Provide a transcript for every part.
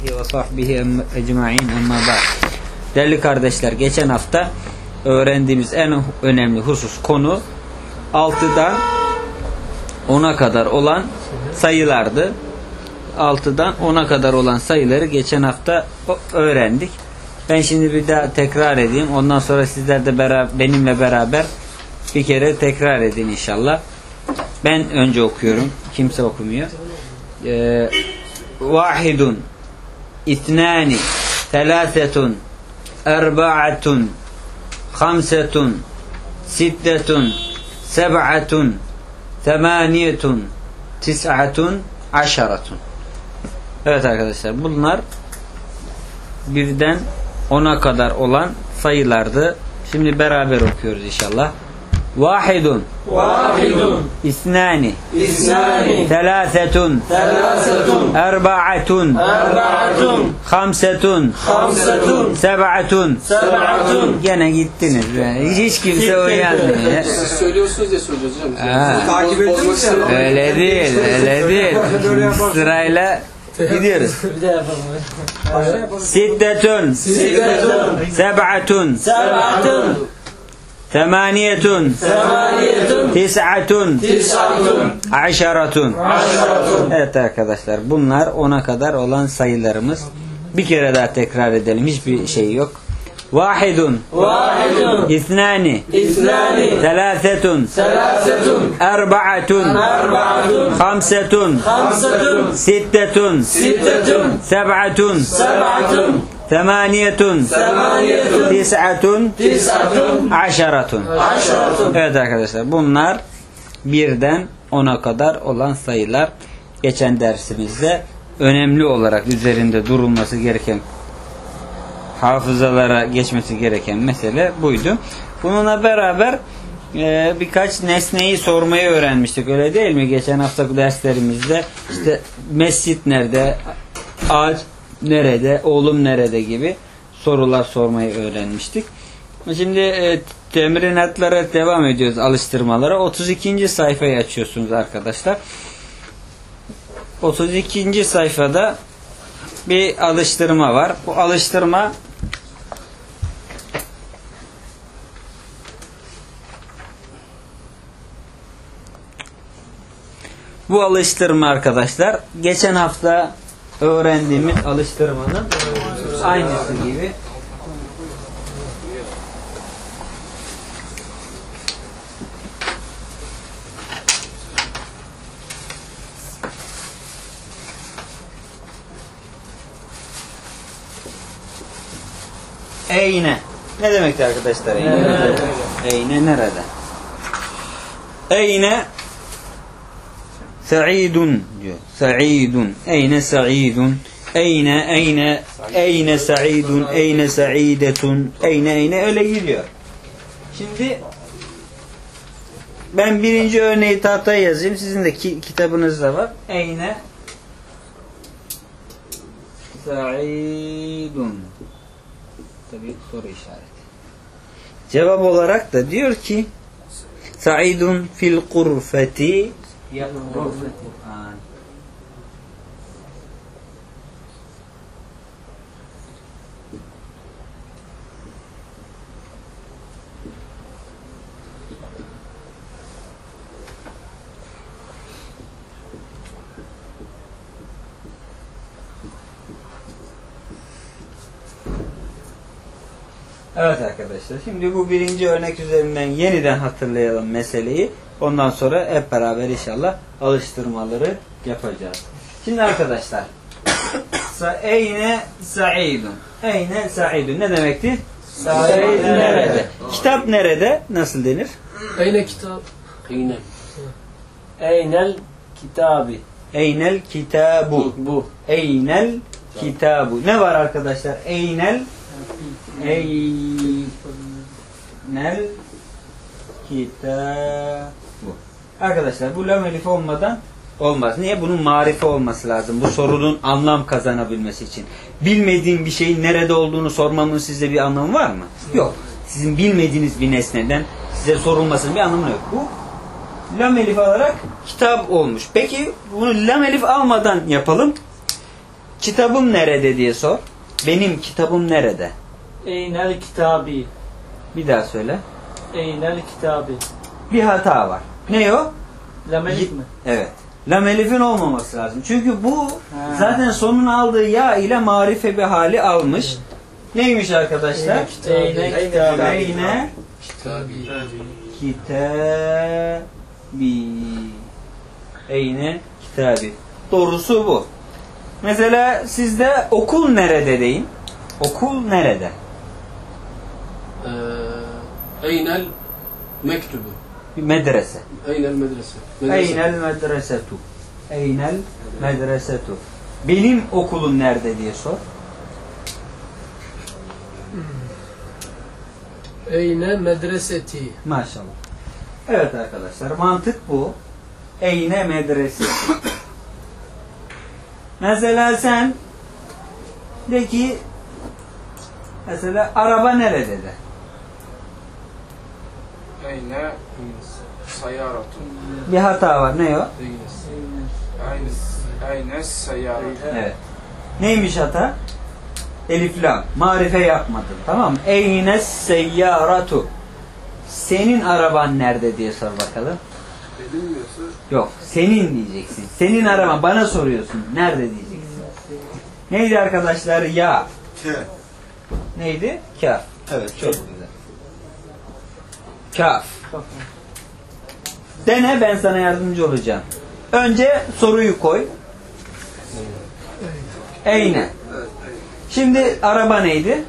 ve sahbihi ecmaîn amma ba'd. Değerli kardeşler, geçen hafta öğrendiğimiz en önemli husus, konu 6'dan 10'a kadar olan sayılardı. 6'dan 10'a kadar olan sayıları geçen hafta öğrendik. Ben şimdi bir daha tekrar edeyim. Ondan sonra sizler de benimle beraber bir kere tekrar edin inşallah. Ben önce okuyorum. Kimse okumuyor. Vahidun, itnani, telasetun, erba'atun, hamsetun, siddetun, seb'atun, temaniyetun, tis'atun, aşaratun. Evet arkadaşlar, bunlar birden 10'a kadar olan sayılardı. Şimdi beraber okuyoruz inşallah. Vahidun, isnani, telasetun, erba'atun, hamsetun, seb'atun. Gene gittiniz. Hiç kimse uyanmıyor. Siz söylüyorsunuz ya söylüyoruz hocam. Takip ediyoruz ya. Öyle değil. Sırayla gidiyoruz. Bir de yapalım. Siddetun, seb'atun, temaniyetun, tis'atun, aşaratun. Evet arkadaşlar, bunlar 10'a kadar olan sayılarımız. Bir kere daha tekrar edelim. Hiçbir şey yok. Vahidun, isnani, telasetun, erba'atun, hamsetun, siddetun, seb'atun, temaniyetun, tis'atun, aşaratun. Evet arkadaşlar, bunlar birden 10'a kadar olan sayılar. Geçen dersimizde önemli olarak üzerinde durulması gereken, hafızalara geçmesi gereken mesele buydu. Bununla beraber birkaç nesneyi sormayı öğrenmiştik, öyle değil mi? Geçen hafta derslerimizde işte mescit nerede, ağaç nerede, oğlum nerede gibi sorular sormayı öğrenmiştik. Şimdi temrinatlara devam ediyoruz, alıştırmalara. 32. sayfayı açıyorsunuz arkadaşlar. 32. sayfada bir alıştırma var. Bu alıştırma arkadaşlar geçen hafta öğrendiğimiz alıştırmanın aynısı gibi. Eyne. Ne demekti arkadaşlar? Eyne nerede? Eyne sa'idun diyor. Sa'idun. Eyne sa'idun. Eyne sa'idun. Eyne sa'idetun. Eyne öyle gidiyor. Şimdi ben birinci örneği tahtaya yazayım. Sizin de kitabınızda var. Eyne sa'idun. Tabii soru işareti. Cevap olarak da diyor ki Sa'idun fil kurfeti yaqra'ul Kur'an. Evet arkadaşlar, şimdi bu birinci örnek üzerinden yeniden hatırlayalım meseleyi. Ondan sonra hep beraber inşallah alıştırmaları yapacağız. Şimdi arkadaşlar, eyne sa'idun. Eyne sa'idun ne demektir? Sa'id nerede? Kitap nerede? Nasıl denir? Eyne kitap. Eynel kitabi. Eynel kitabu. Bu. Eynel kitabu. Ne var arkadaşlar? Eynel kitabu. Arkadaşlar bu lam elif olmadan olmaz. Niye? Bunun marife olması lazım. Bu sorunun anlam kazanabilmesi için. Bilmediğim bir şeyin nerede olduğunu sormamın size bir anlamı var mı? Yok. Sizin bilmediğiniz bir nesneden size sorulmasının bir anlamı yok. Bu lam elif alarak kitap olmuş. Peki bunu lam elif almadan yapalım. kitabım nerede diye sor. Benim kitabım nerede? Eynel kitabi. Bir daha söyle. Eynel kitabi. Bir hata var. Ne o? Lamelik mi? Evet. Lam elifin olmaması lazım. Çünkü bu Ha. zaten sonun aldığı ya ile marife bir hali almış. Neymiş arkadaşlar? Eyne kitabi. Eyne Kitabi. kitabi. Eyne kitabi. Doğrusu bu. Mesela sizde okul nerede deyin? Okul nerede? Eynel mektubu. Bir medrese. Eynel medrese. Eynel medresetu. Eynel medresetu. Benim okulum nerede diye sor. Eyne medreseti. Maşallah. Evet arkadaşlar, mantık bu. Eyne medrese. Mesela sen de ki mesela araba nerede de? Eyne sayaratu. Bir hata var. Ne o? Eyne sayaratu. Evet. Neymiş hata? Elif lam. Marife yapmadın. Tamam mı? Eyne seyyaratu. Senin araban nerede diye sor bakalım. Benim diyorsa Yok. Senin diyeceksin. Senin araban. Bana soruyorsun. Nerede diyeceksin. Neydi arkadaşlar? Ya. ke. Neydi? Kaf. Evet. Çok güzel. Kaf. Dene, ben sana yardımcı olacağım. Önce soruyu koy. Eyne. Şimdi araba neydi?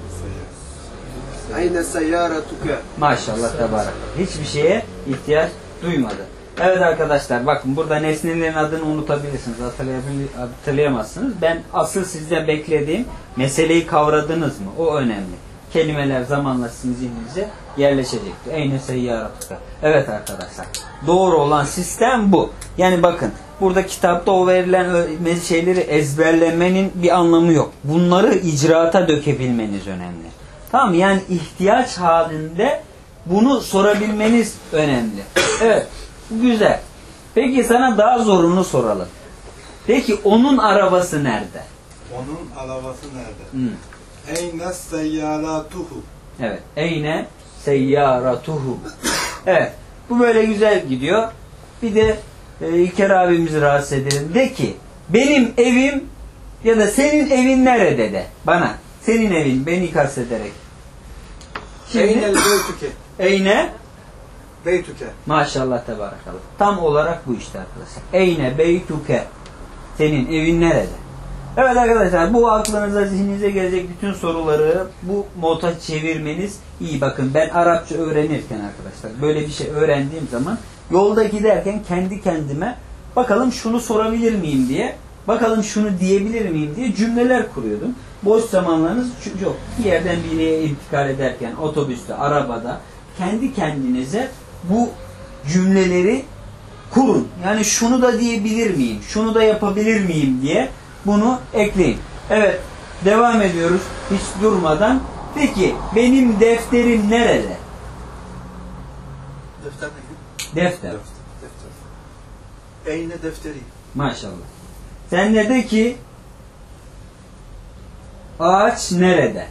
Eyne seyyaratuke. Maşallah tebarek. Hiçbir şeye ihtiyaç duymadı. Evet arkadaşlar, bakın burada nesnelerin adını unutabilirsiniz, hatırlayamazsınız. Ben asıl sizden beklediğim meseleyi kavradınız mı? O önemli. Kelimeler zamanla sizin zihninize yerleşecektir. Eyne seyyaratuka. Evet arkadaşlar. Doğru olan sistem bu. Yani bakın, burada kitapta o verilen şeyleri ezberlemenin bir anlamı yok. Bunları icraata dökebilmeniz önemli. Tamam, yani ihtiyaç halinde bunu sorabilmeniz önemli. Evet, güzel. Peki sana daha zorunu soralım. Peki onun arabası nerede? Onun arabası nerede? Hı. Eyne seyyaratuhu. Evet. Eyne seyyaratuhu. Evet. Bu böyle güzel gidiyor. Bir de İlker abimizi rahatsız edelim. De ki benim evim ya da senin evin nerede de. Bana. Senin evin. Beni kastederek. Eynel beytuke. Eyne Beytuke. maşallah tebarakallah. Tam olarak bu işte arkadaşlar. Eyne beytuke. Senin evin nerede? Evet arkadaşlar, bu aklınıza, zihninize gelecek bütün soruları bu moda çevirmeniz iyi. Bakın, ben Arapça öğrenirken arkadaşlar böyle bir şey öğrendiğim zaman yolda giderken kendi kendime bakalım şunu sorabilir miyim diye, bakalım şunu diyebilir miyim diye cümleler kuruyordum. Boş zamanlarınız yok. Bir yerden bir yere intikal ederken, otobüste, arabada kendi kendinize bu cümleleri kurun. Yani şunu da diyebilir miyim, şunu da yapabilir miyim diye bunu ekleyin. Evet, devam ediyoruz hiç durmadan. Peki, benim defterim nerede? Defter neydi? Defter. Defter. Eyne defteri. Maşallah. Sen ne de ki ağaç nerede?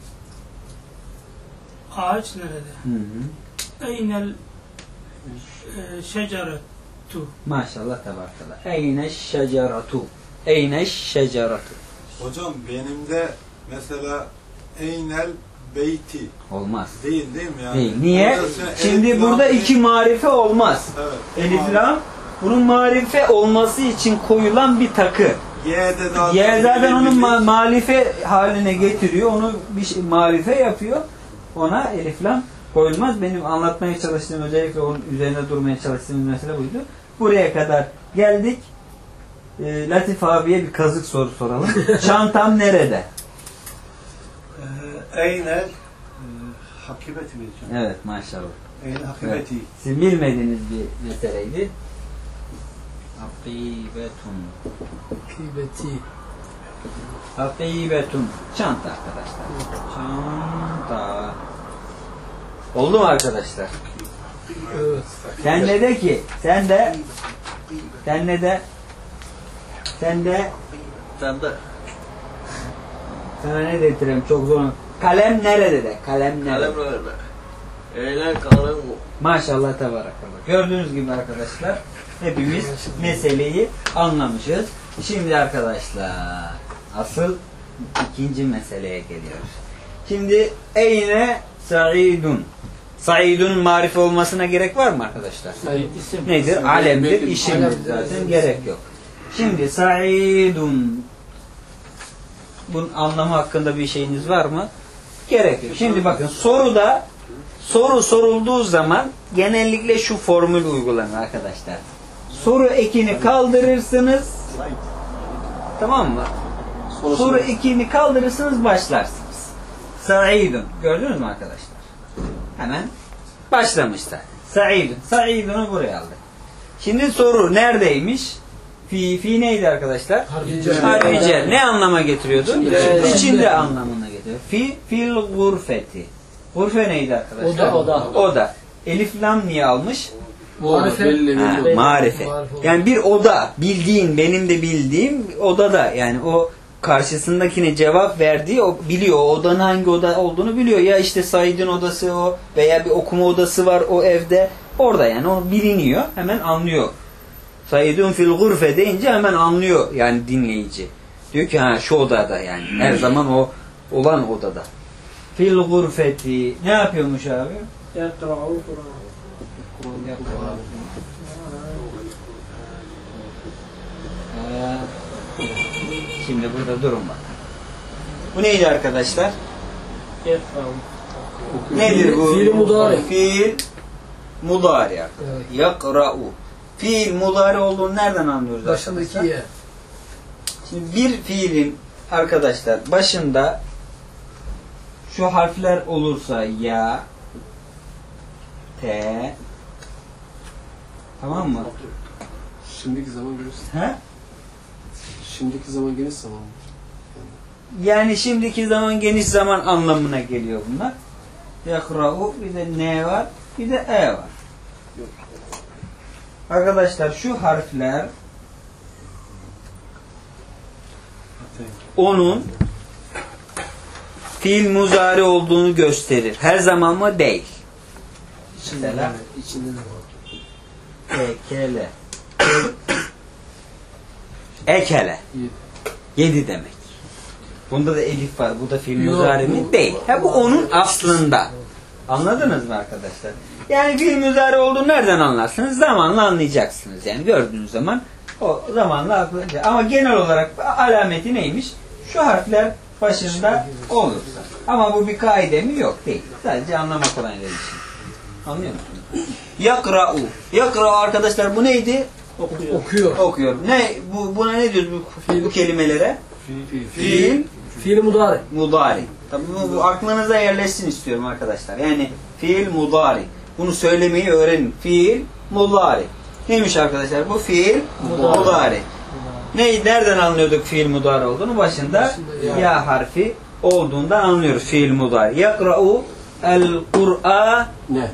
Ağaç nerede? Hı hı. Eynel şeceretu. Maşallah tabarakallah. Eyne şeceratu. Eyne şeceratu. Hocam benim de mesela Eynel beyti Olmaz. değil mi yani? Değil. Niye? Orada sen Şimdi elif, burada lam, iki marife olmaz. Evet. Elif lam, bunun marife olması için koyulan bir takı. Y'de zaten. Yer zaten onun elif, marife haline getiriyor. Onu bir şey, marife yapıyor. Ona elif lam koyulmaz. Benim anlatmaya çalıştığım, özellikle onun üzerine durmaya çalıştığım mesele buydu. Buraya kadar geldik. Latif abiye bir kazık soru soralım. Çantam nerede? Eynel hakibeti mi? Evet, maşallah. Eynel hakibeti. Evet. Siz bilmediğiniz bir meseleydi. Hakibetun. Kibeti. Hakibetun. Çanta arkadaşlar. Çanta. Oldu mu arkadaşlar? Evet. Sen de Sende. Sana ne getireyim çok zor. Kalem nerede de? Kalem nerede? Kalem nerede? Eğlen kalem bu. Maşallah tebarakallah. Gördüğünüz gibi arkadaşlar hepimiz meseleyi anlamışız. Şimdi arkadaşlar asıl ikinci meseleye geliyoruz. Şimdi eyne Sa'idun. Sa'idun marife olmasına gerek var mı arkadaşlar? İsim. Nedir? Alemdir, işimdir Alemdir. zaten gerek yok. Şimdi Sa'idun, bunun anlamı hakkında bir şeyiniz var mı? Gerek yok. Şimdi bakın soru sorulduğu zaman genellikle şu formül uygulanır arkadaşlar. Soru ekini kaldırırsınız. Tamam mı? Soru ekini kaldırırsınız, başlarsınız. Sa'idun. Gördünüz mü arkadaşlar? Hemen başlamışlar. Sa'idun. Sa'idun'u buraya aldık. Şimdi soru neredeymiş? Fi neydi arkadaşlar? Harfi cer. Ne anlama getiriyordu? İçinde anlamına getiriyor. Fil gurfeti. Gurfe neydi arkadaşlar? Oda. Elif lam niye almış? Marife. Yani bir oda, bildiğin, benim de bildiğim odada, yani o karşısındakine cevap verdiği, o biliyor, o odanın hangi oda olduğunu biliyor. Ya işte Said'in odası o, veya bir okuma odası var o evde, orada, yani o biliniyor, hemen anlıyor. Saidun fil gurfe deyince hemen anlıyor yani dinleyici. Diyor ki ha şu odada, yani her zaman o olan odada. Fil gurfeti ne yapıyormuş abi? Şimdi burada durun bak. Bu neydi arkadaşlar? Nedir bu? Fiil mudari. Fiil mudari arkadaşlar. Evet. Yakra'u. Fiil mudari olduğunu nereden anlıyoruz arkadaşlar? Başındaki ye. Şimdi bir fiilin arkadaşlar başında şu harfler olursa ya, te, tamam mı? Şimdiki zaman geniş. He? Şimdiki zaman geniş zaman. Yani şimdiki zaman geniş zaman anlamına geliyor bunlar. Yakra'u, bir de ne var, bir de e var. Arkadaşlar şu harfler onun fiil muzari olduğunu gösterir. Her zaman mı? Değil. Mesela İçinde de var. ekele. Ekele. Yedi demek. Bunda da elif var. Bu da fiil muzari mi? Değil. Ha, bu onun aslında. Anladınız mı arkadaşlar? Yani fiil muzari olduğunu nereden anlarsınız? Zamanla anlayacaksınız. Yani gördüğünüz zaman o zamanla aklınca. Ama genel olarak alameti neymiş? Şu harfler başında olursa. Ama bu bir kaide mi? Yok, değil. Sadece anlamak olan için. Anlıyor musunuz? Yakra'u. Yakra'u arkadaşlar bu neydi? Okuyor. Okuyor. Ne? Buna ne diyoruz bu kelimelere? Fiil Fiil mudari. mudari. Tabii bu aklınıza yerleşsin istiyorum arkadaşlar. Yani fiil mudari. Bunu söylemeyi öğrenin. Fiil mudari. Neymiş arkadaşlar? Bu fiil mudari. Nereden anlıyorduk fiil mudari olduğunu? Başında ya harfi olduğundan anlıyoruz fiil mudari. Yakra'u el-Kur'an. Ne?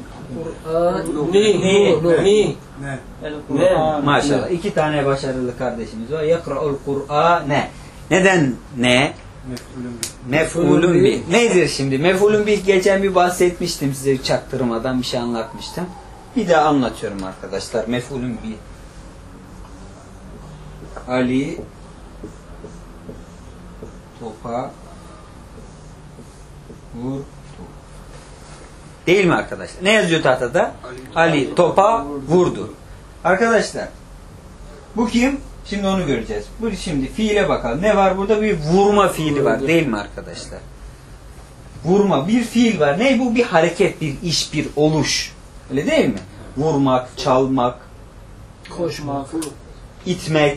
Ni. Ne? Maşallah. İki tane başarılı kardeşimiz var. Yakra'ul Kur'an ne? Neden ne? Mef'ulun bih. Nedir şimdi? Mef'ulun bih geçen bir bahsetmiştim size, çaktırmadan bir şey anlatmıştım. Bir daha anlatıyorum arkadaşlar. Mef'ulun bih. Ali topa vurdu. Değil mi arkadaşlar? Ne yazıyor tahtada? Ali topa vurdu. Arkadaşlar bu kim? Şimdi onu göreceğiz. Bu şimdi fiile bakalım. Ne var burada? Bir vurma fiili var. Değil mi arkadaşlar? Vurma. Bir fiil var. Ne bu? Bir hareket, bir iş, bir oluş. Öyle değil mi? Vurmak, çalmak, Koşmak. itmek.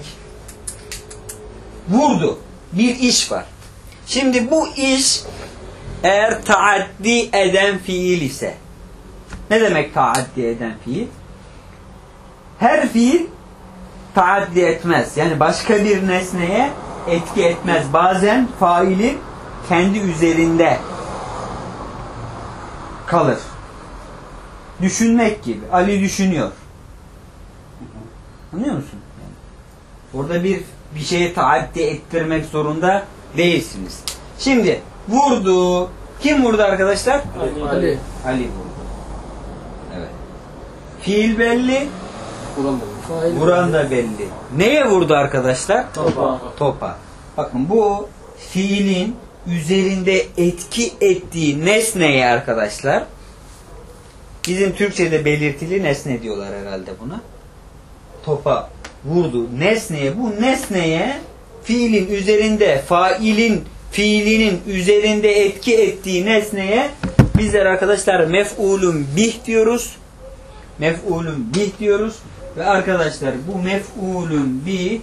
Vurdu. Bir iş var. Şimdi bu iş eğer taaddi eden fiil ise, ne demek taaddi eden fiil? Her fiil taaddi etmez. Yani başka bir nesneye etki etmez. Bazen failin kendi üzerinde kalır. Düşünmek gibi. Ali düşünüyor. Anlıyor musun? Yani orada bir şeye taaddi ettirmek zorunda değilsiniz. Şimdi vurdu. Kim vurdu arkadaşlar? Ali. Ali vurdu. Evet. Fiil belli, Fail. vuran da belli. Neye vurdu arkadaşlar? Topa. Topa. Bakın bu fiilin üzerinde etki ettiği nesneye arkadaşlar, bizim Türkçe'de belirtili nesne diyorlar herhalde buna. Topa vurdu nesneye, bu nesneye fiilin üzerinde, failin fiilinin üzerinde etki ettiği nesneye bizler arkadaşlar mef'ulun bih diyoruz. Mef'ulun bih diyoruz. Ve arkadaşlar bu mef'ulun bih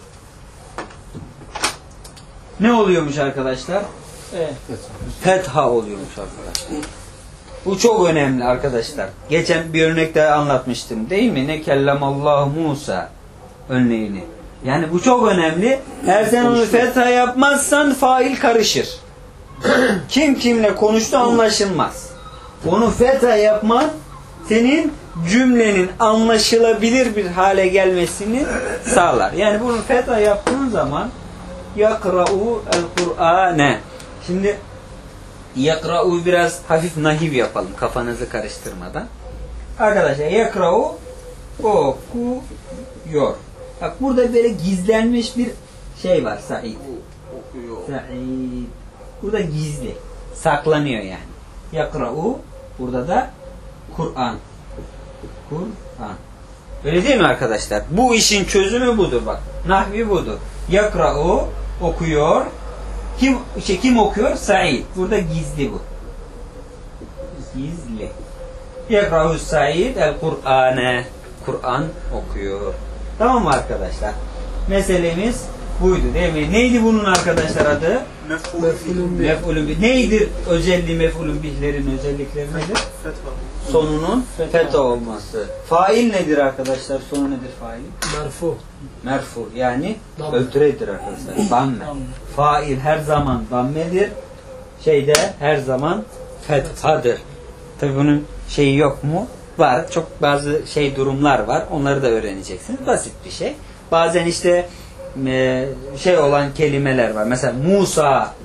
ne oluyormuş arkadaşlar? Fetha oluyormuş arkadaşlar. Bu çok önemli arkadaşlar. Geçen bir örnekte anlatmıştım değil mi? Ne kellemallahu Musa örneğini. Yani bu çok önemli. Eğer sen onu fetha yapmazsan fail karışır. Kim kimle konuştu anlaşılmaz. Onu fetha yapman senin cümlenin anlaşılabilir bir hale gelmesini sağlar. Yani bunu fetha yaptığın zaman yakra'u el-Kur'ane. Şimdi yakra'u biraz hafif nahiv yapalım kafanızı karıştırmadan. Arkadaşlar yakra'u okuyor. Bak burada böyle gizlenmiş bir şey var Said. Said. Burada gizli. Saklanıyor yani. Yakra'u burada da Kur'an. Kur'an. Öyle değil mi arkadaşlar? Bu işin çözümü budur bak. Nahvi budur. Yakra'u okuyor. Kim okuyor? Said. Burada gizli bu. Gizli. Yakra'u Said el-Kur'ane. Kur'an okuyor. Tamam mı arkadaşlar? Meselemiz buydu değil mi? Neydi bunun arkadaşlar adı? Mef'ulun bih. Mef'ulun bih. Neydir özelliği mef'ulun bihlerin özellikleri nedir? Sonunun fetha olması. Fail nedir arkadaşlar? Sonu nedir fail? Merfu. Merfu yani Damme. ötüredir arkadaşlar. Damme. Fail her zaman dammedir. Şeyde her zaman fethadır. Tabi bunun şeyi yok mu? Var. Çok bazı durumlar var. Onları da öğreneceksiniz. Basit bir şey. Bazen işte şey olan kelimeler var. Mesela Musa.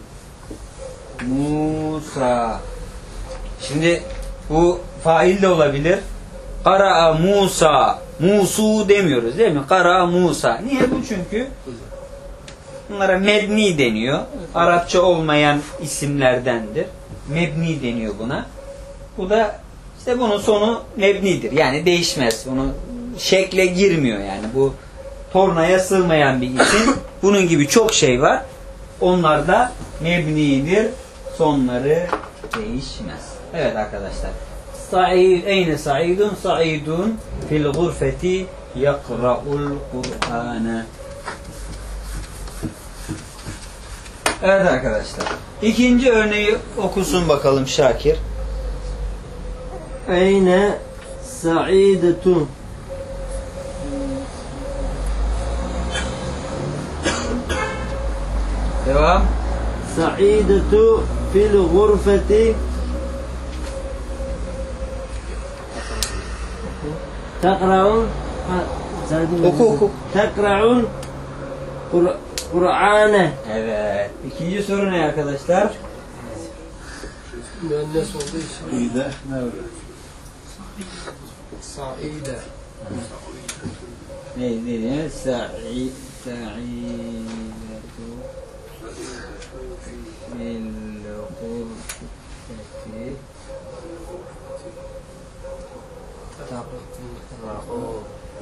Musa. Şimdi bu fail de olabilir. Kara'a Musa. Musu demiyoruz değil mi? Kara'a Musa. Niye bu? Çünkü bunlara mebni deniyor. Arapça olmayan isimlerdendir. Mebni deniyor buna. Bu da işte bunun sonu mebnidir. Yani değişmez. Bunu şekle girmiyor yani. Bu tornaya sığmayan bir isim. Bunun gibi çok şey var. Onlar da mebnidir. Sonları değişmez. Evet arkadaşlar. Sa'id, eyne Sa'idun? Sa'idun fil gurfeti yakra'ul Kur'ane. Evet arkadaşlar. İkinci örneği okusun bakalım Şakir. Eyne Sa'idetu. Devam. Sa'idetu fil gurfeti takra'un Oku. takra'un Kur'ane. Evet. İkinci soru ne arkadaşlar? Müennes olduğu için. İyi de. Saide. Ne dedi? Sa'idetu fil gurfeti takra'u.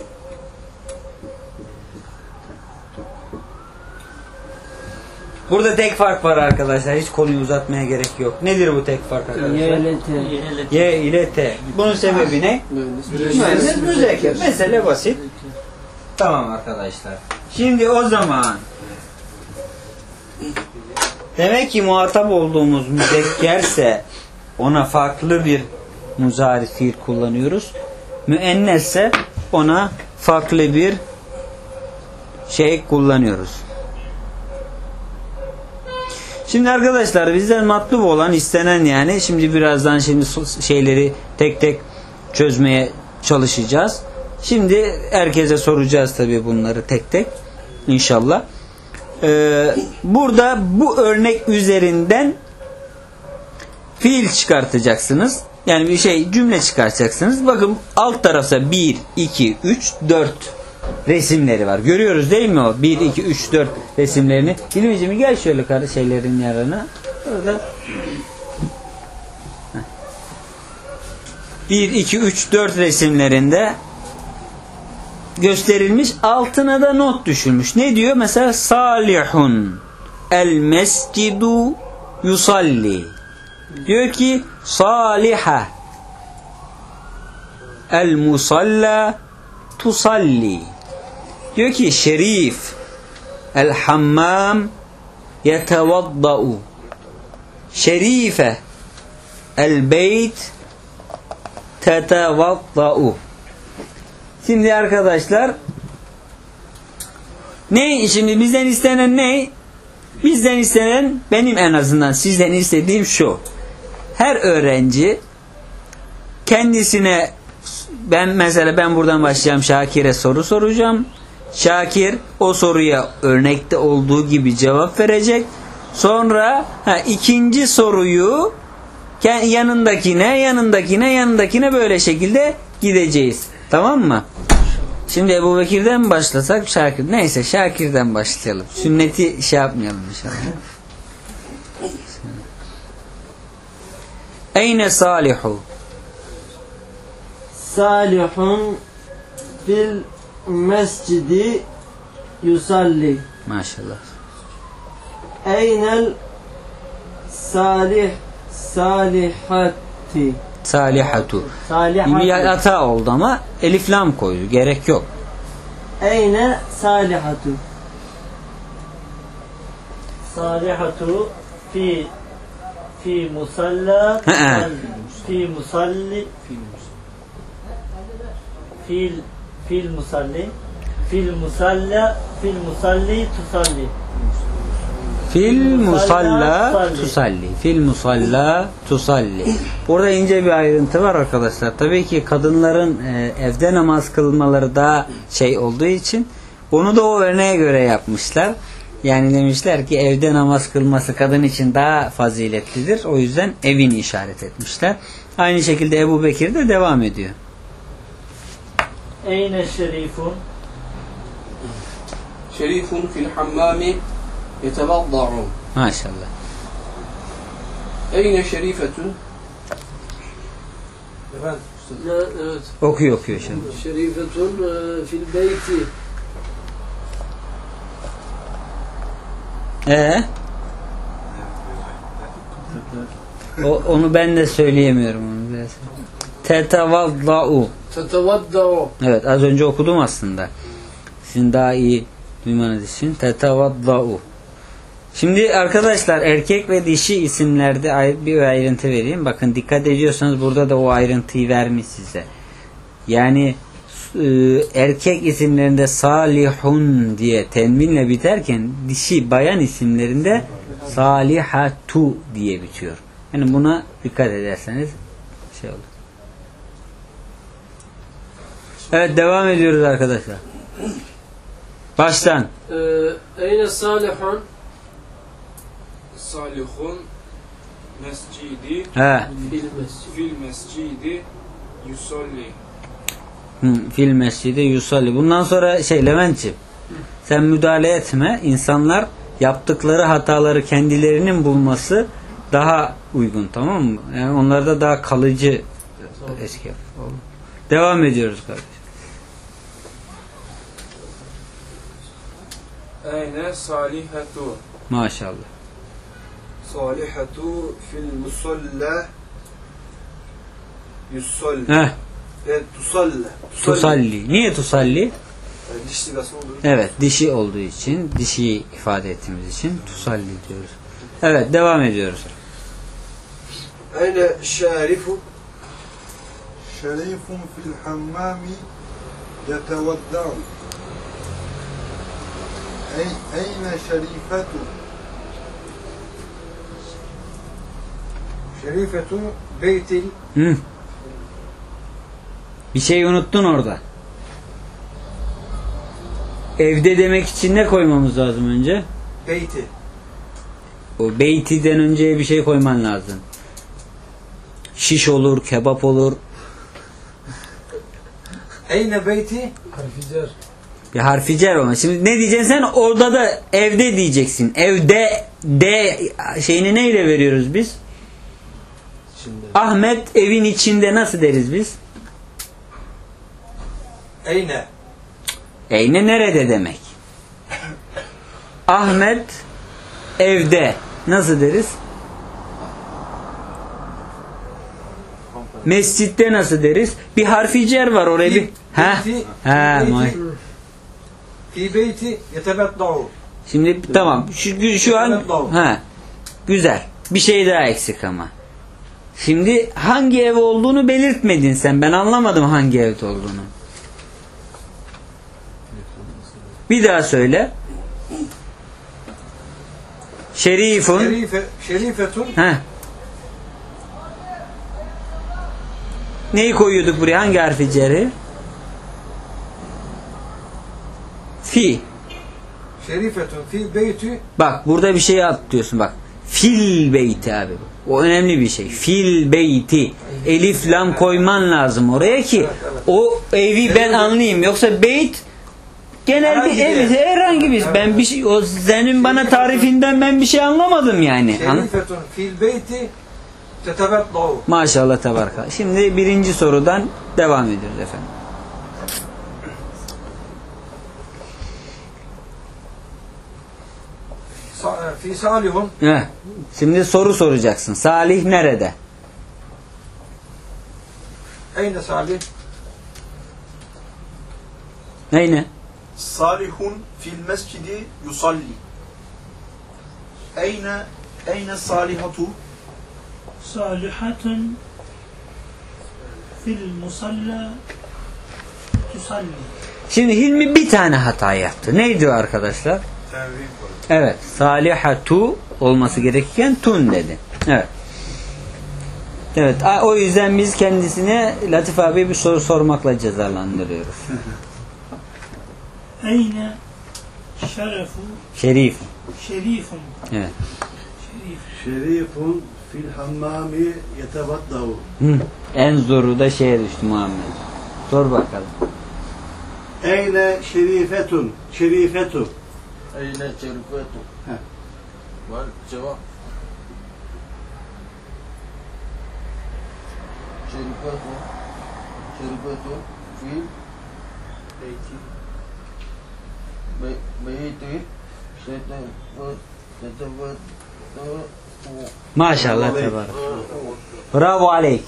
Burada tek fark var arkadaşlar. Hiç konuyu uzatmaya gerek yok. Nedir bu tek fark arkadaşlar? Ye ile te. Bunun sebebi ne? Mühendis müzekker. Mesele basit. Tamam arkadaşlar. Şimdi o zaman demek ki muhatap olduğumuz müzekkerse ona farklı bir muzari fiil kullanıyoruz. Müennesse ona farklı bir şey kullanıyoruz. Şimdi arkadaşlar bizden matlub olan, istenen yani, şimdi birazdan şeyleri tek tek çözmeye çalışacağız. Şimdi herkese soracağız tabii bunları tek tek inşallah. burada bu örnek üzerinden fiil çıkartacaksınız. Yani bir cümle çıkartacaksınız. Bakın alt tarafta 1, 2, 3, 4 resimleri var. Görüyoruz değil mi o? 1, 2, 3, 4 resimlerini. Hilmi'cim gel şöyle şeylerin yanına. Orada. 1, 2, 3, 4 resimlerinde gösterilmiş. Altına da not düşülmüş. Ne diyor? Mesela salihun el mescidu yusalli. Diyor ki saliha el musalla tusalli. Diyor ki şerif el hammam yetevadda'u. Şerife el beyt tetevadda'u. Şimdi arkadaşlar ne? Şimdi bizden istenen ne? Bizden istenen, benim en azından sizden istediğim şu. Her öğrenci kendisine, ben buradan başlayacağım, Şakir'e soru soracağım. Şakir o soruya örnekte olduğu gibi cevap verecek. Sonra ikinci soruyu yanındakine böyle şekilde gideceğiz. Tamam mı? Şimdi Ebu Bekir'den mi başlasak, Şakir? Neyse, Şakir'den başlayalım. Sünneti yapmayalım inşallah. Eyne salihu? Salihun fil mescidi yusalli. Maşallah. Eynel salihati. Salihatu. Salihatu. Bir hata oldu ama elif lam koydu. Gerek yok. Eyne salihatu. Salihatu fi musalla fi musalli fil musalli fil musalla fil musalli tusalli. Fil musalla tusalli. Fil musalla tusalli. Burada ince bir ayrıntı var arkadaşlar. Tabii ki kadınların evde namaz kılmaları daha olduğu için onu da o örneğe göre yapmışlar. Yani demişler ki evde namaz kılması kadın için daha faziletlidir. O yüzden evini işaret etmişler. Aynı şekilde Ebu Bekir de devam ediyor. Eyne şerifun? Şerifun fil hammami yetevadda'u. Maşallah. Eyne şerifetun? Evet. Okuyor şimdi. Şerifetun fil beyti. Onu ben de söyleyemiyorum onu biraz. Tetevadda'u. Tetevadda'u. Evet, az önce okudum aslında. Sizin daha iyi duymanız için. Tetevadda'u. Şimdi arkadaşlar, erkek ve dişi isimlerde bir ayrıntı vereyim. Bakın, dikkat ediyorsanız burada da o ayrıntıyı vermiş size. Yani erkek isimlerinde salihun diye tenvinle biterken dişi bayan isimlerinde salihatu diye bitiyor. Yani buna dikkat ederseniz olur. Evet, devam ediyoruz arkadaşlar. Baştan. Eyne salihun? Salihun mescidi fil mescidi yusalli. Fil mescidi yusalli. Bundan sonra Levent'ciğim, sen müdahale etme. İnsanlar yaptıkları hataları kendilerinin bulması daha uygun, tamam mı? Yani onlarda daha kalıcı eski. Devam ediyoruz kardeşim. Eyne salihatu. Maşallah. Salihatu fil musalla yusalli. Tusalli. Niye tusalli? Diş sigası olur. Evet, dişi olduğu için, dişi ifade ettiğimiz için tusalli diyoruz. Evet, devam ediyoruz. Eyne şerifu? Şerifun fil hammami yetevadda'u. Eyne şerifetu? Şerifetu beytil. Bir şey unuttun orada. Evde demek için ne koymamız lazım önce? beyti. O beytiden önceye bir şey koyman lazım. Şiş olur, kebap olur. Eyne beyti? Harficer. Bir harfi cer olmaz. Şimdi ne diyeceksin sen? Orada da evde diyeceksin. Evde de şeyini neyle veriyoruz biz? Şimdi. Ahmet evin içinde nasıl deriz biz? Eyne. Eyne nerede demek? Ahmet evde nasıl deriz? Mescitte nasıl deriz? Bir harfi cer var oraya bir. Ha? Ha, Fi beyti yetebedda'u. şimdi tamam. Şu an ha. Güzel. Bir şey daha eksik ama. Şimdi hangi ev olduğunu belirtmedin sen. Ben anlamadım hangi evde olduğunu. Bir daha söyle. Şerifun. Şerifetun. Ha. Neyi koyuyorduk buraya? Hangi harfi ceri? Fi. Şerifetun fi beyti. Bak burada bir şey atlıyorsun bak. Fil beyti abi. O önemli bir şey. Fil beyti. Elif lam koyman lazım oraya ki o evi ben anlayayım. Yoksa beyt genel bir ev. Herhangi bir. Ben bir şey, o senin bana tarifinden ben bir şey anlamadım yani. Şerifetun fil beyti tetebedda'u. Maşallah tebaraka. Şimdi birinci sorudan devam ediyoruz efendim. Fi salihun. Heh. Şimdi soru soracaksın. Salih nerede? Eyne salih? Neyine? Salihun fil mescidi yusalli. Eyne salihatu? Salihatun fil musalla tusalli. Şimdi Hilmi bir tane hata yaptı. Neydi o arkadaşlar? Evet. Salihatu olması gerekirken tun dedi. Evet. Evet. O yüzden biz kendisine Latif abi bir soru sormakla cezalandırıyoruz. Eyne şerefu Şerif. şerifun. Evet. Şerifun fil hammami yetevaddau. En zoru da şeye düştü Muhammed. Sor bakalım. Eyne şerifetun. Şerifetu. Eyne şerifetu. Var cevap. Şerifetu. Şerifetu fil beyti. Beyti. Maşallah tebarek. Bravo aleyk.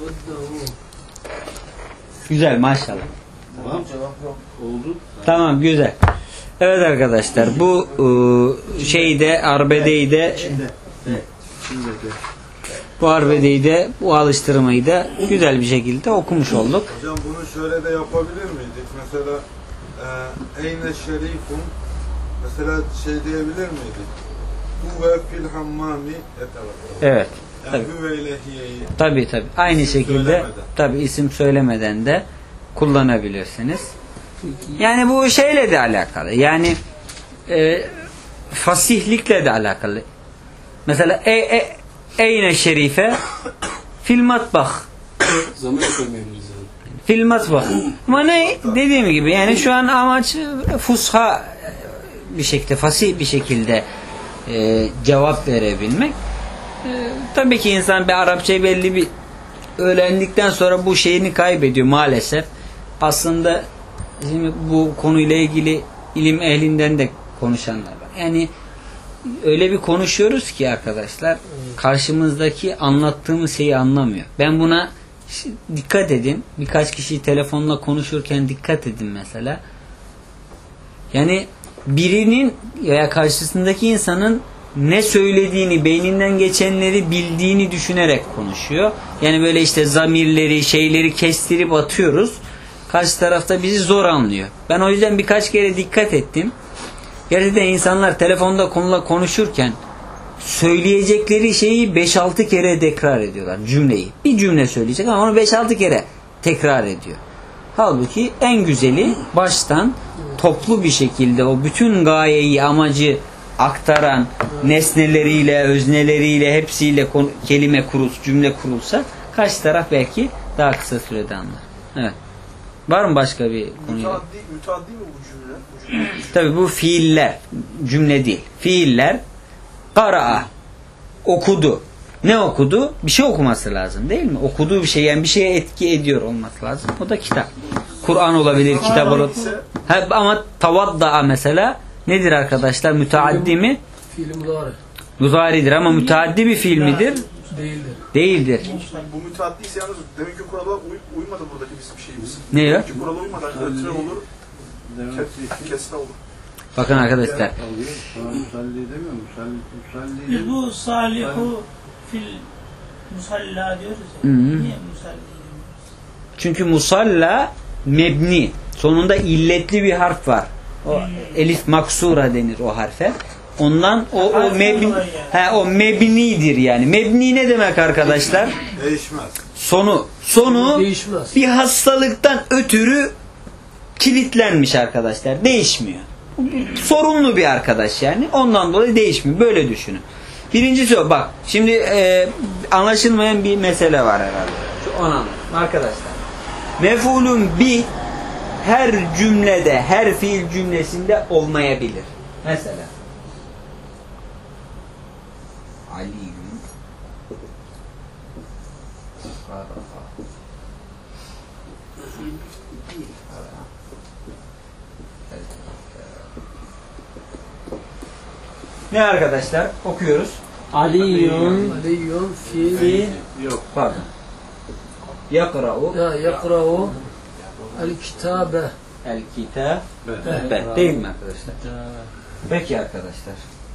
Güzel maşallah. Tamam. Cevap yok. Oldu. Tamam güzel. Evet arkadaşlar bu şeyde arbedeyi de bu arbedeyi de bu alıştırmayı da güzel bir şekilde okumuş olduk. Hocam bunu şöyle de yapabilir miydik? Mesela eyne şerifun, mesela şey diyebilir miydik? Huve fil hammami yetevaddau. Evet. Yani huve ile hiyeyi. Tabii. Aynı şekilde söylemeden. tabii isim söylemeden de kullanabilirsiniz. Yani bu şeyle de alakalı. Yani fasihlikle de alakalı. Mesela eyne şerife fil matbah. Zaman koymayabiliriz yani. Fil matbah. Ama ne dediğim gibi yani şu an amaç fusha bir şekilde, fasih bir şekilde cevap verebilmek. Tabii ki insan bir Arapçayı belli bir öğrendikten sonra bu şeyini kaybediyor maalesef. Aslında şimdi bu konuyla ilgili ilim ehlinden de konuşanlar var. Yani öyle bir konuşuyoruz ki arkadaşlar karşımızdaki anlattığımız şeyi anlamıyor. Ben buna dikkat edin. Birkaç kişi telefonla konuşurken dikkat edin mesela. Yani birinin veya karşısındaki insanın ne söylediğini, beyninden geçenleri bildiğini düşünerek konuşuyor. Yani böyle işte zamirleri, şeyleri kestirip atıyoruz. Karşı tarafta bizi zor anlıyor. Ben o yüzden birkaç kere dikkat ettim. Gerçekten insanlar telefonda konuda konuşurken söyleyecekleri şeyi 5-6 kere tekrar ediyorlar cümleyi. Bir cümle söyleyecek ama onu 5-6 kere tekrar ediyor. Halbuki en güzeli baştan toplu bir şekilde o bütün gayeyi, amacı aktaran nesneleriyle, özneleriyle, hepsiyle kelime kurulsa, cümle kurulsa karşı taraf belki daha kısa sürede anlar. Evet. Var mı başka bir konu? Müteaddi mi bu cümle? Tabii bu fiiller, cümle değil. Fiiller, kara'a, okudu. Ne okudu? Bir şey okuması lazım değil mi? Okuduğu bir şey, yani bir şeye etki ediyor olması lazım. O da kitap. Kur'an olabilir, kitap olabilir. Ama tavadda'a mesela nedir arkadaşlar? Müteaddi mi? Fiil mudari. Muzaridir ama müteaddi bir fiil midir? Değildir. Değildir. Bu müteaddiyse yalnız demek ki kurala uymadı buradaki bizim şeyimiz. Ne ya? Demek ki kurala uymadı. Ötüre olur, kesme olur. Bakın arkadaşlar. Musalli demiyor mu? Musalli Biz bu salihu fil musalla diyoruz ya. Hı-hı. Niye musalli demiyoruz? Çünkü musalla mebni. Sonunda illetli bir harf var. O elif maksura denir o harfe. Ondan o mebni, o mebnidir yani. Mebni ne demek arkadaşlar? Değişmez. Sonu Değişmez. bir hastalıktan ötürü kilitlenmiş arkadaşlar. Değişmiyor. Sorunlu bir arkadaş yani. Ondan dolayı değişmiyor. Böyle düşünün. Birincisi o. Bak şimdi anlaşılmayan bir mesele var herhalde. Şu onu anlayın arkadaşlar. Mef'ulun bi her cümlede, her fiil cümlesinde olmayabilir. Mesela Ali'yün ne arkadaşlar? Okuyoruz. Aliyyun fiil Yok. Pardon. Yakra'u yakra'u el kitabe. el kitab değil mi arkadaşlar? Peki arkadaşlar.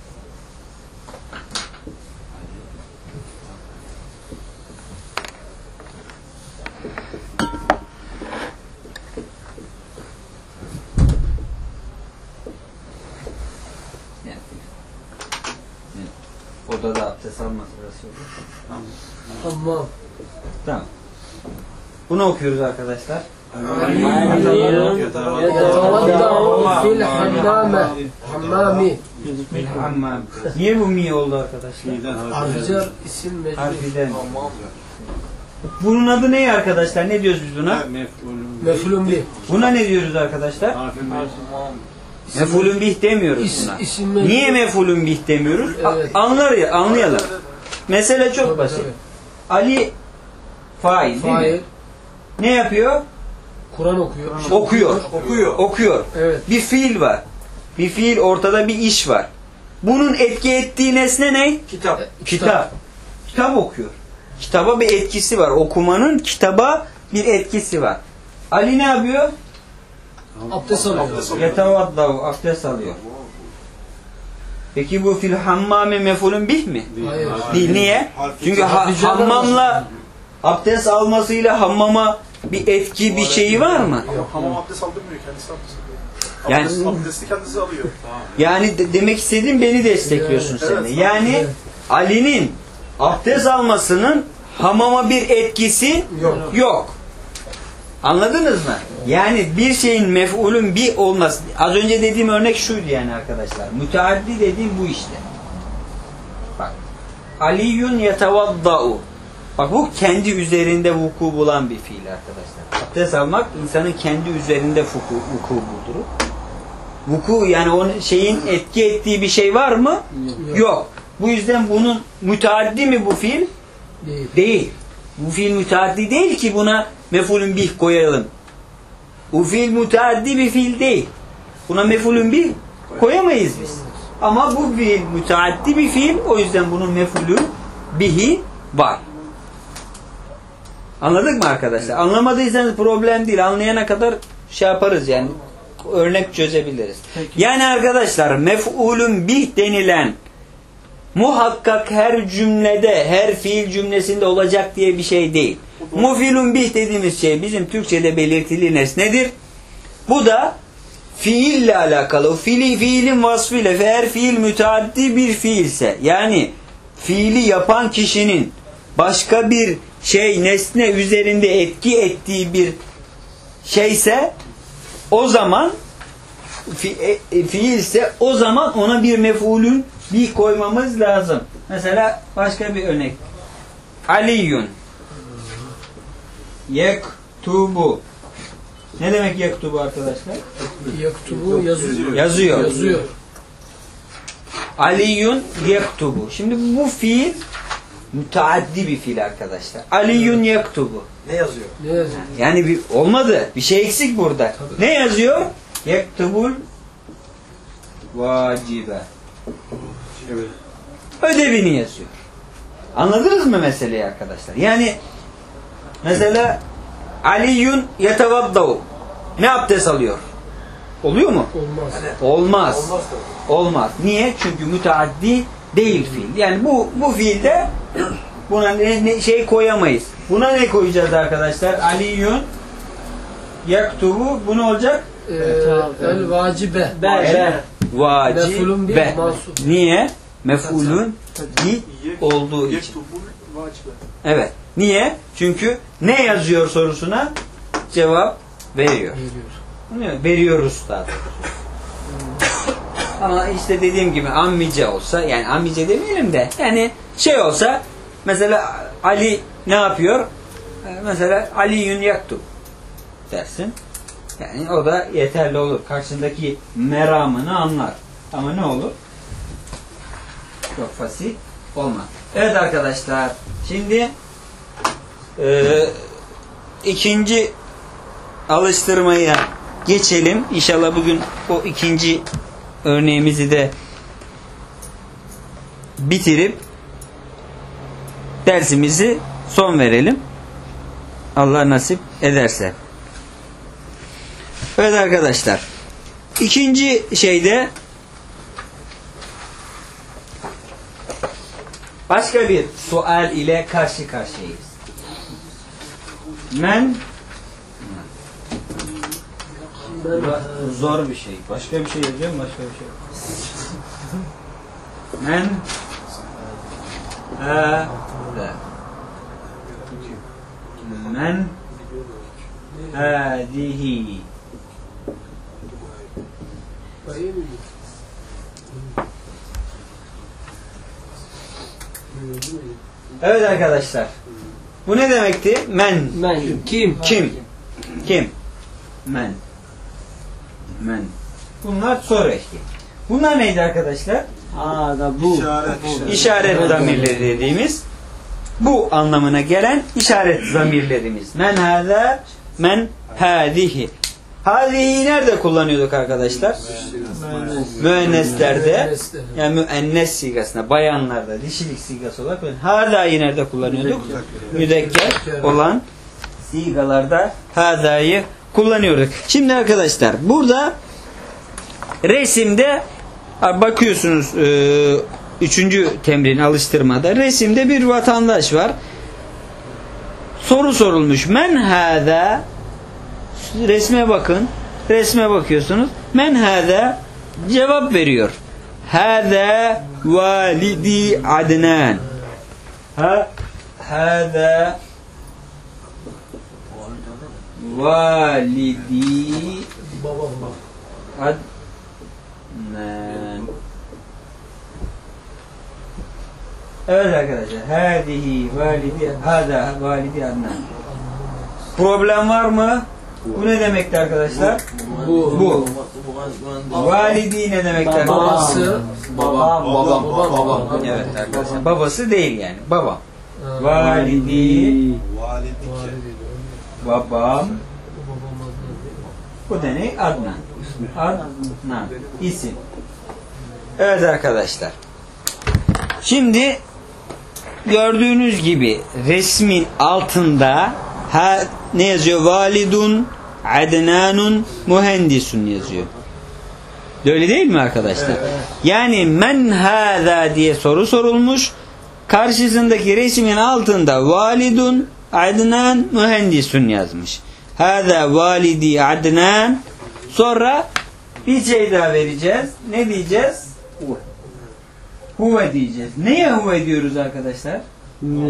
Odada abdest alma sırası olur. Tamam. Tamam. Bunu okuyoruz arkadaşlar. Aliyyun yetavadda'u fil hammami. Hammam. Niye bu mi oldu arkadaşlar? Harficer isim mecbur. Harfiden. Bunun adı ne arkadaşlar? Ne diyoruz biz buna? Mef'ulun bih. Buna ne diyoruz arkadaşlar? Mef'ulün bih demiyoruz buna. İsim mecbur. Niye mef'ulün bih demiyoruz? Evet. Anlayalım. Mesele çok basit. Ali fail değil mi? Ne yapıyor? Kur'an okuyor. Okuyor. Evet. Bir fiil var. Bir fiil, ortada bir iş var. Bunun etki ettiği nesne ne? Kitap. Kitap okuyor. Kitaba bir etkisi var. Okumanın kitaba bir etkisi var. Ali ne yapıyor? Abdest alıyor. Yetevaddav, abdest alıyor. Peki bu fil hammame mef'ulün bih mi? Hayır. Değil. Niye? Çünkü hammamla abdest almasıyla hammama bir etki, bir şeyi var mı? Hamam abdest aldırmıyor, kendisi abdest alıyor. Yani Abdesti kendisi alıyor. yani demek istediğim, beni destekliyorsun sen de. Evet. Yani Ali'nin abdest almasının hamama bir etkisi yok. Anladınız mı? Yani bir şeyin mef'ulün bir olması. Az önce dediğim örnek şuydu yani arkadaşlar. Müteaddi dediğim bu işte. Bak. Aliyyun yetevadda'u. Bak bu kendi üzerinde vuku bulan bir fiil arkadaşlar. Abdest almak insanın kendi üzerinde vuku buldurur. Vuku yani onun şeyin etki ettiği bir şey var mı? Yok. Bu yüzden bunun müteaddi mi bu fiil? Değil. Bu fiil müteaddi değil ki buna mef'ulün bih koyalım. Bu fiil müteaddi bir fiil değil. Buna mef'ulün bih koyamayız biz. Ama bu fiil müteaddi bir fiil, o yüzden bunun mef'ulün bihi var. Anladık mı arkadaşlar? Anlamadıysanız problem değil. Anlayana kadar şey yaparız yani. Örnek çözebiliriz. Yani arkadaşlar mef'ulün bih denilen muhakkak her cümlede, her fiil cümlesinde olacak diye bir şey değil. Mufilun bih dediğimiz şey bizim Türkçe'de belirtili nesnedir. Bu da fiille alakalı. O fiilin vasfıyla, eğer fiil müteaddi bir fiilse, yani fiili yapan kişinin başka bir şey, nesne üzerinde etki ettiği bir şeyse, o zaman fiilse o zaman ona bir mef'ulün bir koymamız lazım. Mesela başka bir örnek. Aliyun yektubu. Ne demek yektubu arkadaşlar? Yektubu yazıyor. Yazıyor. Aliyun yektubu. Şimdi bu fiil müteaddi bir fiil arkadaşlar. Aliyun yektubu. Ne yazıyor? Ne yazıyor? Yani bir olmadı. Bir şey eksik burada. Tabii. Ne yazıyor? Yektubul vacibe. Evet. Ödevini yazıyor. Anladınız mı meseleyi arkadaşlar? Yani mesela Aliyun yetevaddav. Ne abdest alıyor? Oluyor mu? Olmaz. Olmaz. Olmaz tabii. Olmaz. Niye? Çünkü müteaddi değil fiil. Yani bu fiilde buna ne şey koyamayız. Buna ne koyacağız arkadaşlar? Aliyun yaktubu. Bu ne olacak? El vacibe. Mef'ulun bir Vacibe. mansub. Niye? Mef'ulun bir olduğu için. Yektubul vacibe. Evet. Niye? Çünkü ne yazıyor sorusuna cevap veriyor. Veriyoruz daha doğrusu. Ama işte dediğim gibi ammice olsa, yani ammice demeyelim de, yani şey olsa, mesela Ali ne yapıyor? Mesela Aliyun yaktub dersin. Yani o da yeterli olur. Karşındaki meramını anlar. Ama ne olur? Çok fasil olmaz. Evet arkadaşlar. Şimdi ikinci alıştırmaya geçelim. İnşallah bugün o ikinci örneğimizi de bitirip dersimizi son verelim. Allah nasip ederse. Evet arkadaşlar. İkinci şeyde başka bir sual ile karşı karşıyayız. Men zor bir şey. Başka bir şey yazıyor mu? Başka bir şey. Men men hadihi. Evet arkadaşlar. Bu ne demekti? Men. Kim? Kim? Men. Bunlar soru eşli. Bunlar neydi arkadaşlar? İşaret zamirleri dediğimiz, bu anlamına gelen işaret zamirlerimiz. Men hâzâ, men hâzihi. Hâzihi nerede kullanıyorduk arkadaşlar? Müenneslerde, yani müennes sigasında, bayanlarda, dişilik sigası olarak. Hâzâ'yı nerede kullanıyorduk? Müzekker olan sigalarda hâzâ'yı kullanıyorduk. Şimdi arkadaşlar burada resimde bakıyorsunuz, 3. temrin alıştırmada resimde bir vatandaş var. Soru sorulmuş. Men hâzâ, resme bakın. Resme bakıyorsunuz. Men hâzâ, cevap veriyor. Hâzâ validi Adnan. Hâzâ validi Adnan. Evet arkadaşlar. Hâzihi validi, hâzâ validi Adnan. Problem var mı? Bu ne demekti arkadaşlar? Bu. Validi ne demekti? Babası. Babam. Evet arkadaşlar. Babası değil yani. Babam. Validi. Babam. Bu da ne? Adnan. Adnan. İsim. Evet arkadaşlar. Şimdi gördüğünüz gibi resmin altında ne yazıyor? Validun Adnanun mühendisun yazıyor. Öyle değil mi arkadaşlar? Evet. Yani men hâzâ diye soru sorulmuş. Karşısındaki resmin altında validun Adnan mühendisun yazmış. Hâzâ validi Adnan. Sonra bir şey daha vereceğiz. Ne diyeceğiz? Huve diyeceğiz. Neye huve diyoruz arkadaşlar?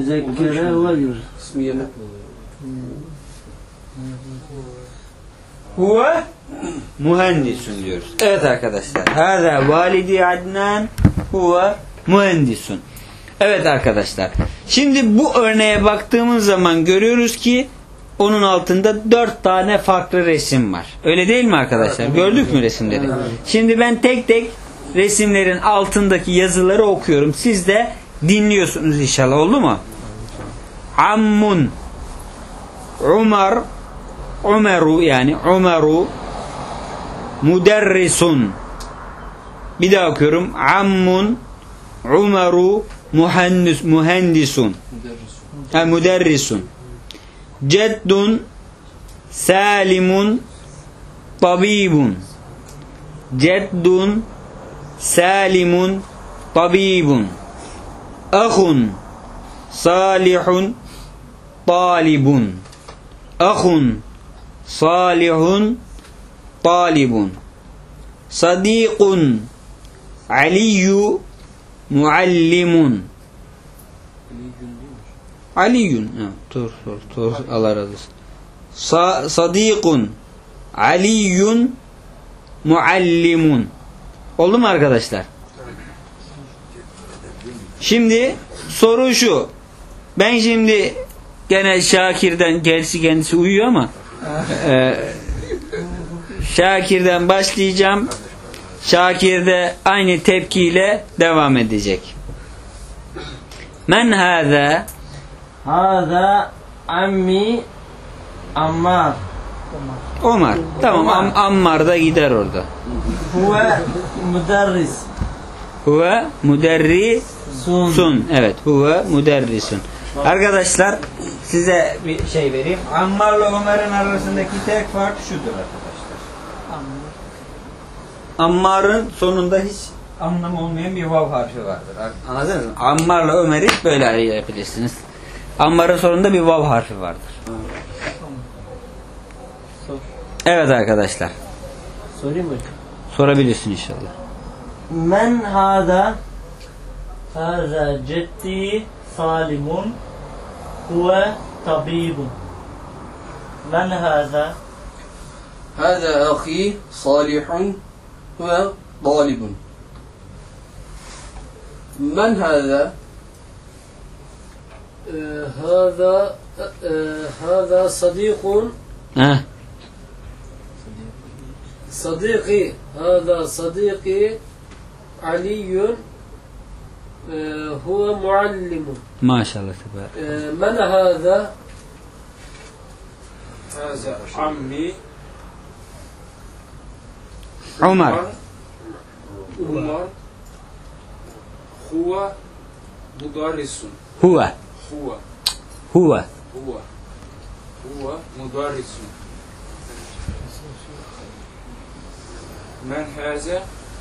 Müzekkere huve diyoruz. İsmi yemek mi huve mühendisun diyoruz. Evet arkadaşlar. Hâzâ validi Adnan huve mühendisun. Evet arkadaşlar. Şimdi bu örneğe baktığımız zaman görüyoruz ki onun altında 4 tane farklı resim var. Öyle değil mi arkadaşlar? Gördük mü resimleri? Şimdi ben tek tek resimlerin altındaki yazıları okuyorum. Siz de dinliyorsunuz inşallah. Oldu mu? Ammun, Umar, Umeru yani Umeru, Muderrisun. Bir daha okuyorum. Ammun, Umeru, Mühendisun. Müderrisun. Ceddun, Salimun, Tabibun. Ceddun, Salimun, Tabibun. Ahun, Salihun, Talibun. Ahun, Salihun, Talibun. Sadikun, Aliyyu, Muallimun. Aliyun. Dur. Allah razı olsun. Sadikun, Aliyun, Muallimun. Oldu mu arkadaşlar? Şimdi soru şu. Ben şimdi gene Şakir'den, kendisi uyuyor ama Şakir'den başlayacağım. Şakir de aynı tepkiyle devam edecek. Men hâzâ? Hâzâ ammi Ammar. Omar. Tamam, Ammar da gider orada. Huve müderris. Huve müderrisun. Evet, huve müderrisun. Arkadaşlar size bir şey vereyim. Ammar'la Ömer'in arasındaki tek fark şudur arkadaşlar. Ammar'ın sonunda hiç anlam olmayan bir vav harfi vardır. Anladınız mı? Ammar'la Ömer'i böyle ayırabilirsiniz. Ammar'ın sonunda bir vav harfi vardır. Evet arkadaşlar. Sorayım mı? Sorabilirsin inşallah. Men hâzâ? Hâzâ ceddi Salimun huve tabibun. Men hâzâ? هذا أخي صالح وطالب. من هذا؟ هذا صديق صديقي. هذا صديقي علي هو معلم. Maşallah. من هذا؟ هذا عمي Umar. عمر هو مدرس. Huve. هو مدرس. من هذا؟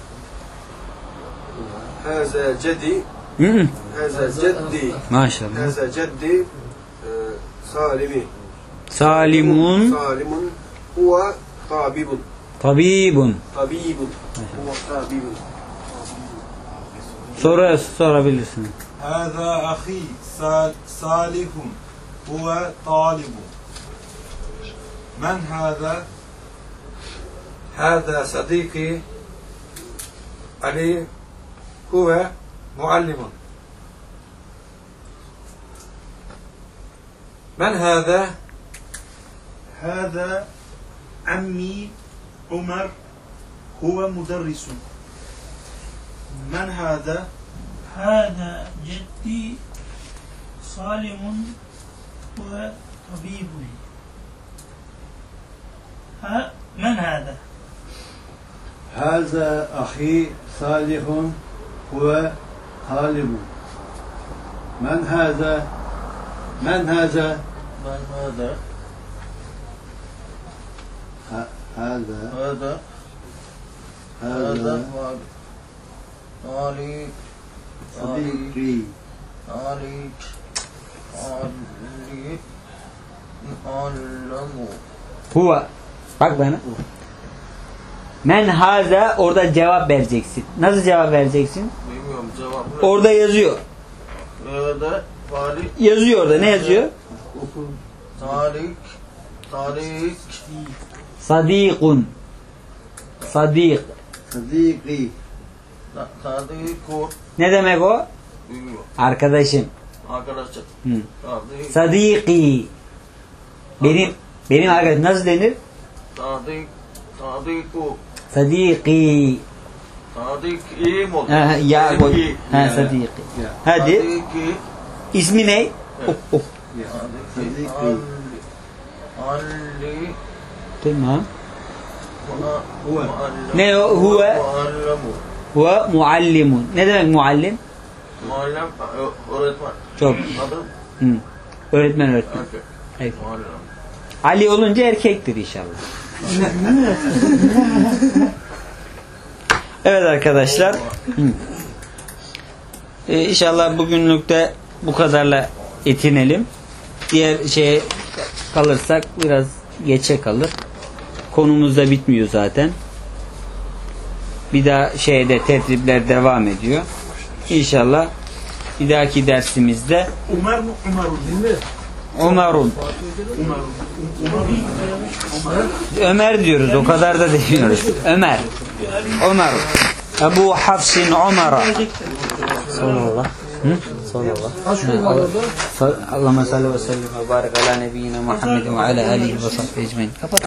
هذا جدي. هذا جدي. Maşallah. هذا جدي سالمي. Salimun. سالم هو طبيب. Tabibun. طبيب هو طبيب. Sorabilirsin. هذا أخي صالح هو طالب. من هذا؟ هذا صديقي علي هو معلم. من هذا؟ هذا عمي عمر هو مدرس. من هذا؟ هذا جدي صالح هو طبيب. من هذا؟ هذا أخي صالح هو طالب. من هذا؟ من هذا؟ من هذا؟ هذا علي صديقي. Huve. Bak bana. Men haza, orada cevap vereceksin. Nasıl cevap vereceksin? Bilmiyorum cevap. Orada yazıyor. Nerede? Salih. Yazıyor orada. Ne yazıyor? Salih. Tarik. Sadikun. Sadik. Sadiki. Tadiku. Ne demek o? Bilmiyorum. Arkadaşım. Arkadaşlar. Hı. Tadik. Sadiki. Benim arkadaşım nasıl denir? Tadik. Tadiku. Sadiki. Tadik iyi mi oldu? Ya koy. İyi. Sadiki. Hadi. Tadiki. İsmi ne? Oh. Tadiki. Ali. Tamam. Huve. Ne o? Huve. Muallemu. Huve muallimun. Ne demek muallim? Muallem öğretmen. Çok. Adı? Hı. Öğretmen. Erkek. Evet. Muallem. Ali olunca erkektir inşallah. Evet arkadaşlar. İnşallah bugünlük de bu kadarla yetinelim. Diğer şeye kalırsak biraz geçe kalır. Konumuz da bitmiyor zaten. Bir daha tertipler devam ediyor. İnşallah bir dahaki dersimizde Ömer mi? Ömer'un değil mi? Ömer'un. Ömer diyoruz, o kadar da demiyoruz. Ömer. Ebu Hafsin Ömer'a. Sallallahu. Sallallahu. Allahümme salli ve sellim ve barik ala nebiyyina Muhammed ve ala alihi ve sahbihi ecmaîn. Kapat.